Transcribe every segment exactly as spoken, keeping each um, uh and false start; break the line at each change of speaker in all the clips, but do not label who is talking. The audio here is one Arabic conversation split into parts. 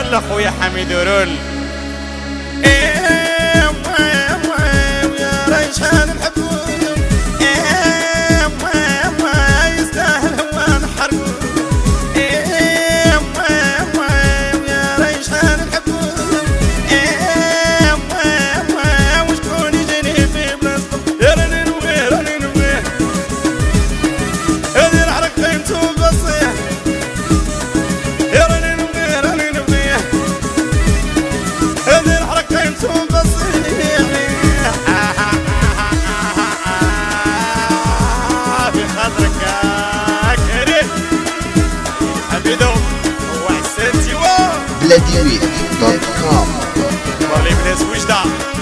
يلا خويا حميد ورول.
يا ريشان الحبوب يستاهل هو نحرقوب. يا ريشان الحبوب وشكون يجيني في بلاصتو. يا راني نويه راني نويه هذي العرق قيمتو بصيح. يا راني نويه راني نويه هذي العرق قيمتو بصيح. في خاطرك يا كريم حبيدو هو حسنتي و
بلاديويت دوت كوم.
ورلي بلاس وجده.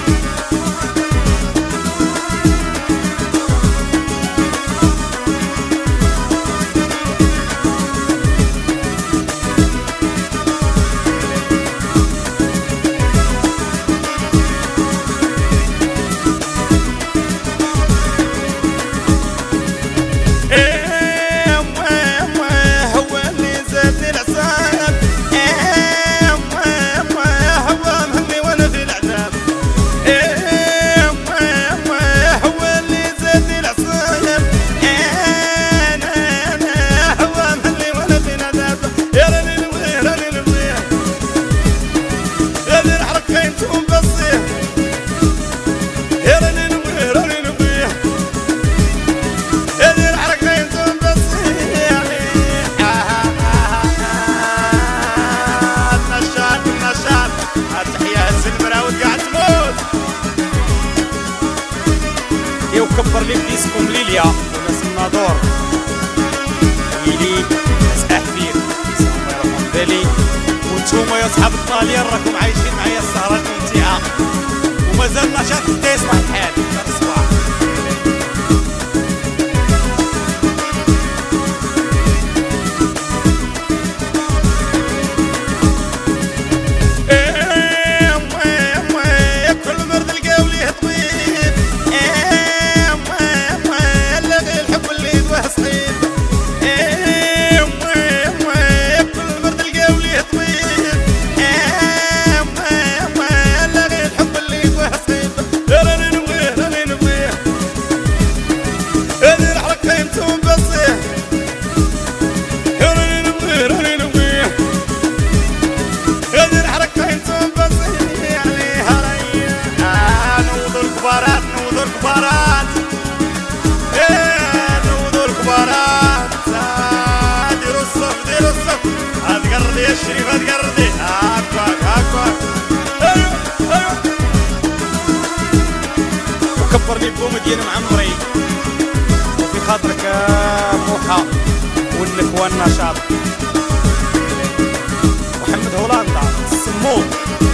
وكبر لي بديسكم ليليا وناس الناظور ويلي ناس احفير الله يرحم بالي. وانتوما يا صحاب الطاليان راكم عايشين معايا السهرة الممتعة ومازال نشاط حتى يصبح الحال حتى الصباح.
الشريف هتقردي هاكواك هاكواك. ايوه ايوه
وكبر لي بوم ديال معمري وفي خاطرك موحى والنكوى النشاط محمد هولندا السموط.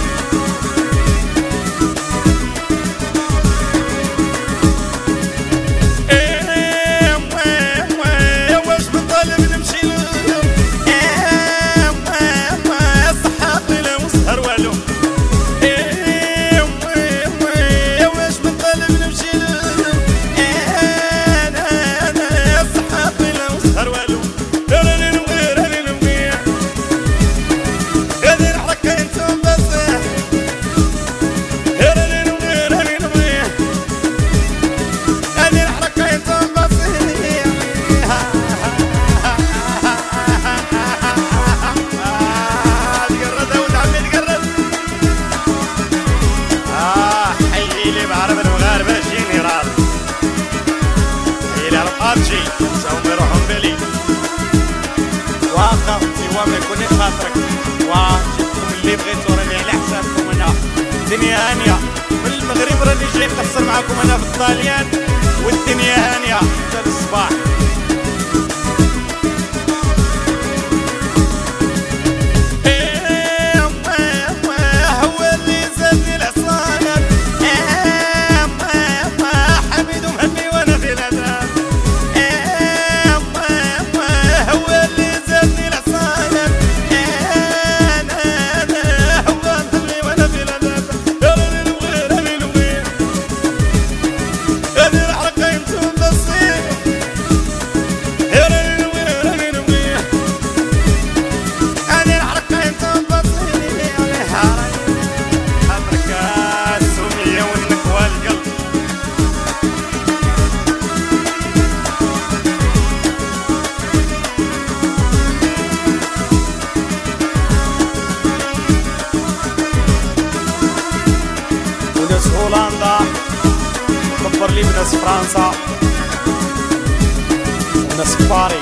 واخا سوا ما يكون خاطرك وجبتكم اللي بغيتو راني على حسابكم انا. الدنيا هانيه من المغرب راني جاي نقصر معاكم انا في الطاليان والدنيا هانيه حتى الصباح. لي وناس فرنسا وناس باري.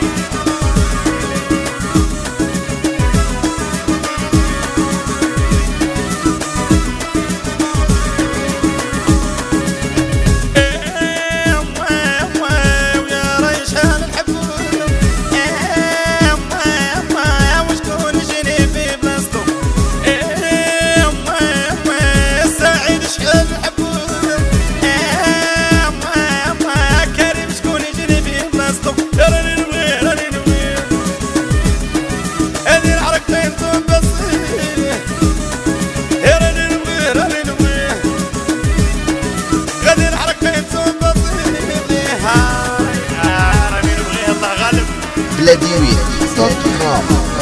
بلاديوية دوت كوم.